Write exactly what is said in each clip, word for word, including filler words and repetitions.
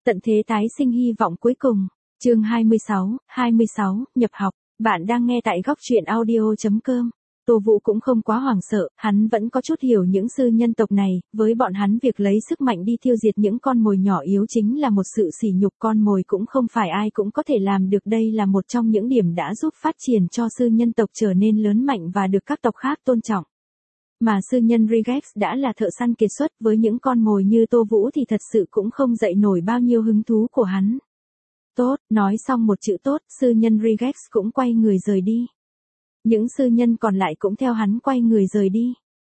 Tận thế tái sinh hy vọng cuối cùng. Chương hai mươi sáu, hai mươi sáu, nhập học. Bạn đang nghe tại góc truyện audio chấm com. Tô Vũ cũng không quá hoảng sợ, hắn vẫn có chút hiểu những sư nhân tộc này, với bọn hắn việc lấy sức mạnh đi tiêu diệt những con mồi nhỏ yếu chính là một sự sỉ nhục, con mồi cũng không phải ai cũng có thể làm được, đây là một trong những điểm đã giúp phát triển cho sư nhân tộc trở nên lớn mạnh và được các tộc khác tôn trọng. Mà sư nhân Regex đã là thợ săn kiệt xuất, với những con mồi như Tô Vũ thì thật sự cũng không dậy nổi bao nhiêu hứng thú của hắn. Tốt, nói xong một chữ tốt, sư nhân Regex cũng quay người rời đi. Những sư nhân còn lại cũng theo hắn quay người rời đi.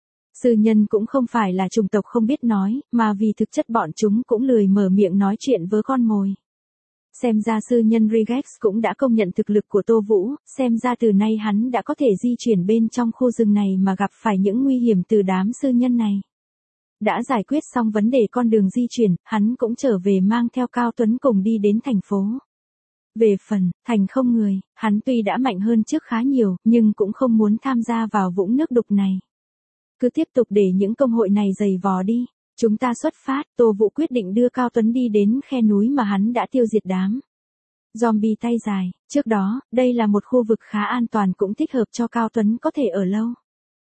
Sư nhân cũng không phải là chủng tộc không biết nói, mà vì thực chất bọn chúng cũng lười mở miệng nói chuyện với con mồi. Xem ra sư nhân Regex cũng đã công nhận thực lực của Tô Vũ, xem ra từ nay hắn đã có thể di chuyển bên trong khu rừng này mà gặp phải những nguy hiểm từ đám sư nhân này. Đã giải quyết xong vấn đề con đường di chuyển, hắn cũng trở về mang theo Cao Tuấn cùng đi đến thành phố. Về phần, thành không người, hắn tuy đã mạnh hơn trước khá nhiều, nhưng cũng không muốn tham gia vào vũng nước đục này. Cứ tiếp tục để những công hội này dày vò đi. Chúng ta xuất phát, Tô Vũ quyết định đưa Cao Tuấn đi đến khe núi mà hắn đã tiêu diệt đám zombie tay dài. Trước đó, đây là một khu vực khá an toàn cũng thích hợp cho Cao Tuấn có thể ở lâu.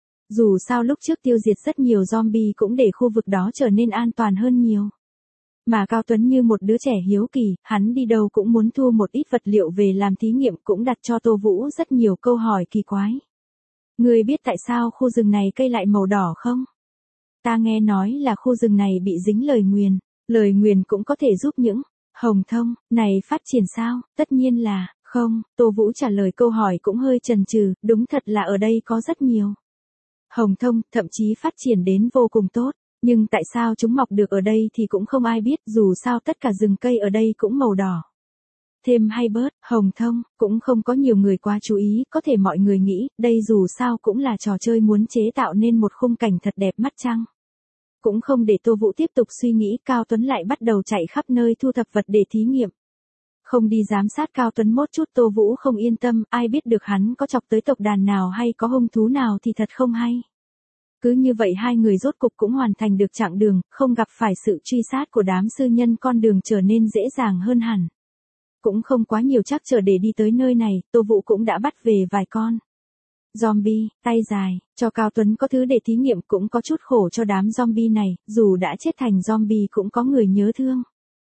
Dù sao lúc trước tiêu diệt rất nhiều zombie cũng để khu vực đó trở nên an toàn hơn nhiều. Mà Cao Tuấn như một đứa trẻ hiếu kỳ, hắn đi đâu cũng muốn thu một ít vật liệu về làm thí nghiệm, cũng đặt cho Tô Vũ rất nhiều câu hỏi kỳ quái. Ngươi biết tại sao khu rừng này cây lại màu đỏ không? Ta nghe nói là khu rừng này bị dính lời nguyền, lời nguyền cũng có thể giúp những hồng thông này phát triển sao? Tất nhiên là không, Tô Vũ trả lời câu hỏi cũng hơi chần chừ, đúng thật là ở đây có rất nhiều hồng thông, thậm chí phát triển đến vô cùng tốt, nhưng tại sao chúng mọc được ở đây thì cũng không ai biết, dù sao tất cả rừng cây ở đây cũng màu đỏ. Thêm hay bớt, hồng thông, cũng không có nhiều người quá chú ý, có thể mọi người nghĩ, đây dù sao cũng là trò chơi muốn chế tạo nên một khung cảnh thật đẹp mắt chăng? Cũng không để Tô Vũ tiếp tục suy nghĩ, Cao Tuấn lại bắt đầu chạy khắp nơi thu thập vật để thí nghiệm. Không đi giám sát Cao Tuấn một chút Tô Vũ không yên tâm, ai biết được hắn có chọc tới tộc đàn nào hay có hung thú nào thì thật không hay. Cứ như vậy hai người rốt cục cũng hoàn thành được chặng đường, không gặp phải sự truy sát của đám sư nhân, con đường trở nên dễ dàng hơn hẳn. Cũng không quá nhiều trắc trở để đi tới nơi này, Tô Vũ cũng đã bắt về vài con zombie, tay dài, cho Cao Tuấn có thứ để thí nghiệm, cũng có chút khổ cho đám zombie này, dù đã chết thành zombie cũng có người nhớ thương.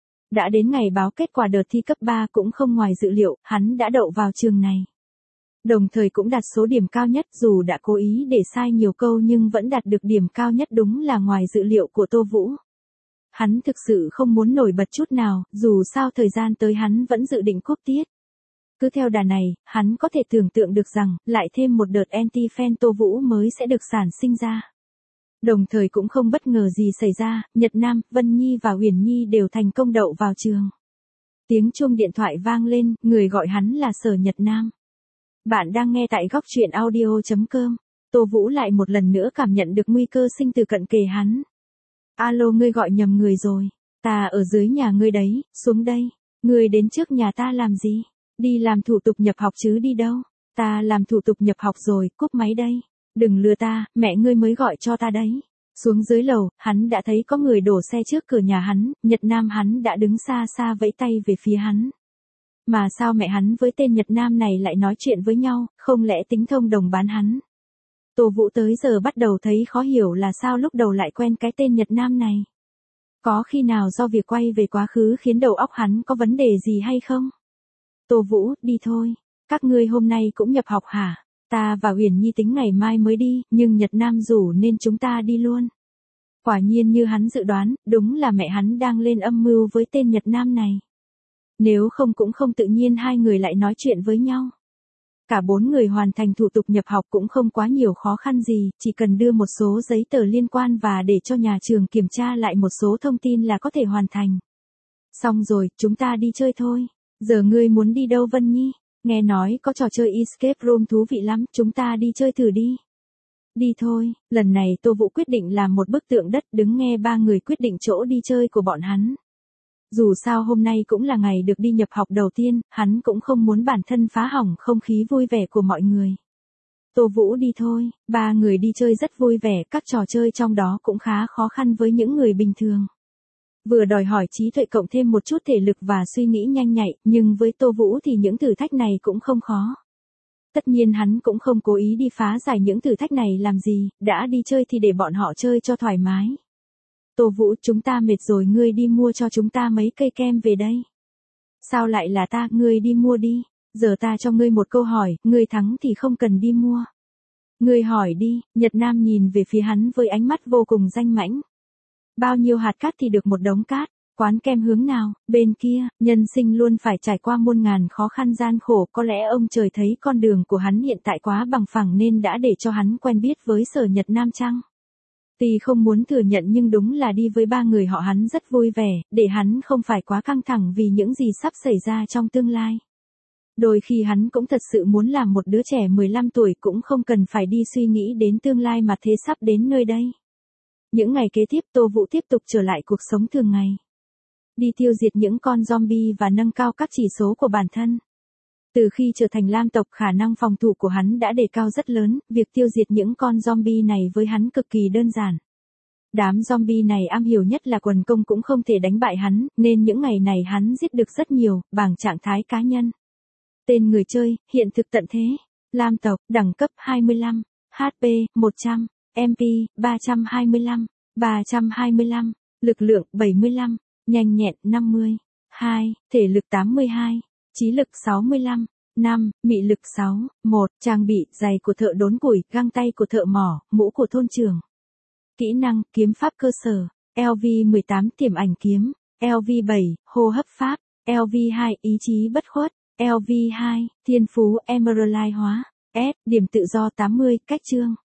Đã đến ngày báo kết quả đợt thi cấp ba cũng không ngoài dự liệu, hắn đã đậu vào trường này. Đồng thời cũng đạt số điểm cao nhất, dù đã cố ý để sai nhiều câu nhưng vẫn đạt được điểm cao nhất, đúng là ngoài dự liệu của Tô Vũ. Hắn thực sự không muốn nổi bật chút nào, dù sao thời gian tới hắn vẫn dự định cúp tiết. Cứ theo đà này, hắn có thể tưởng tượng được rằng, lại thêm một đợt anti-fan Tô Vũ mới sẽ được sản sinh ra. Đồng thời cũng không bất ngờ gì xảy ra, Nhật Nam, Vân Nhi và Huyền Nhi đều thành công đậu vào trường. Tiếng chuông điện thoại vang lên, người gọi hắn là Sở Nhật Nam. Bạn đang nghe tại góc truyện audio chấm com. Tô Vũ lại một lần nữa cảm nhận được nguy cơ sinh từ cận kề hắn. Alo, ngươi gọi nhầm người rồi. Ta ở dưới nhà ngươi đấy, xuống đây. Ngươi đến trước nhà ta làm gì? Đi làm thủ tục nhập học chứ đi đâu? Ta làm thủ tục nhập học rồi, cúp máy đây. Đừng lừa ta, mẹ ngươi mới gọi cho ta đấy. Xuống dưới lầu, hắn đã thấy có người đổ xe trước cửa nhà hắn, Nhật Nam hắn đã đứng xa xa vẫy tay về phía hắn. Mà sao mẹ hắn với tên Nhật Nam này lại nói chuyện với nhau, không lẽ tính thông đồng bán hắn? Tô Vũ tới giờ bắt đầu thấy khó hiểu là sao lúc đầu lại quen cái tên Nhật Nam này. Có khi nào do việc quay về quá khứ khiến đầu óc hắn có vấn đề gì hay không? Tô Vũ, đi thôi. Các ngươi hôm nay cũng nhập học hả? Ta và Huyền Nhi tính ngày mai mới đi, nhưng Nhật Nam rủ nên chúng ta đi luôn. Quả nhiên như hắn dự đoán, đúng là mẹ hắn đang lên âm mưu với tên Nhật Nam này. Nếu không cũng không tự nhiên hai người lại nói chuyện với nhau. Cả bốn người hoàn thành thủ tục nhập học cũng không quá nhiều khó khăn gì, chỉ cần đưa một số giấy tờ liên quan và để cho nhà trường kiểm tra lại một số thông tin là có thể hoàn thành. Xong rồi, chúng ta đi chơi thôi. Giờ ngươi muốn đi đâu Vân Nhi? Nghe nói có trò chơi escape room thú vị lắm, chúng ta đi chơi thử đi. Đi thôi, lần này Tô Vũ quyết định làm một bức tượng đất, đứng nghe ba người quyết định chỗ đi chơi của bọn hắn. Dù sao hôm nay cũng là ngày được đi nhập học đầu tiên, hắn cũng không muốn bản thân phá hỏng không khí vui vẻ của mọi người. Tô Vũ đi thôi, ba người đi chơi rất vui vẻ, các trò chơi trong đó cũng khá khó khăn với những người bình thường. Vừa đòi hỏi trí tuệ cộng thêm một chút thể lực và suy nghĩ nhanh nhạy, nhưng với Tô Vũ thì những thử thách này cũng không khó. Tất nhiên hắn cũng không cố ý đi phá giải những thử thách này làm gì, đã đi chơi thì để bọn họ chơi cho thoải mái. Tô Vũ, chúng ta mệt rồi, ngươi đi mua cho chúng ta mấy cây kem về đây. Sao lại là ta, ngươi đi mua đi, giờ ta cho ngươi một câu hỏi, ngươi thắng thì không cần đi mua. Ngươi hỏi đi, Nhật Nam nhìn về phía hắn với ánh mắt vô cùng danh mãnh. Bao nhiêu hạt cát thì được một đống cát, quán kem hướng nào, bên kia, nhân sinh luôn phải trải qua muôn ngàn khó khăn gian khổ, có lẽ ông trời thấy con đường của hắn hiện tại quá bằng phẳng nên đã để cho hắn quen biết với Sở Nhật Nam chăng? Tuy không muốn thừa nhận nhưng đúng là đi với ba người họ hắn rất vui vẻ, để hắn không phải quá căng thẳng vì những gì sắp xảy ra trong tương lai. Đôi khi hắn cũng thật sự muốn làm một đứa trẻ mười lăm tuổi cũng không cần phải đi suy nghĩ đến tương lai mà thế sắp đến nơi đây. Những ngày kế tiếp Tô Vũ tiếp tục trở lại cuộc sống thường ngày. Đi tiêu diệt những con zombie và nâng cao các chỉ số của bản thân. Từ khi trở thành lam tộc khả năng phòng thủ của hắn đã đề cao rất lớn, việc tiêu diệt những con zombie này với hắn cực kỳ đơn giản. Đám zombie này am hiểu nhất là quần công cũng không thể đánh bại hắn, nên những ngày này hắn giết được rất nhiều, bằng trạng thái cá nhân. Tên người chơi, hiện thực tận thế, lam tộc, đẳng cấp hai mươi lăm, hát pê, một trăm, em pê, ba trăm hai mươi lăm, ba trăm hai mươi lăm, lực lượng, bảy mươi lăm, nhanh nhẹn, năm mươi, hai, thể lực tám mươi hai, trí lực sáu mươi lăm, năm, mị lực sáu, một, trang bị, giày của thợ đốn củi, găng tay của thợ mỏ, mũ của thôn trưởng. Kỹ năng, kiếm pháp cơ sở, lờ vê mười tám, tiềm ảnh kiếm, lờ vê bảy, hô hấp pháp, lờ vê hai, ý chí bất khuất, lờ vê hai, thiên phú, emerald hóa, S, điểm tự do tám mươi, cách chương.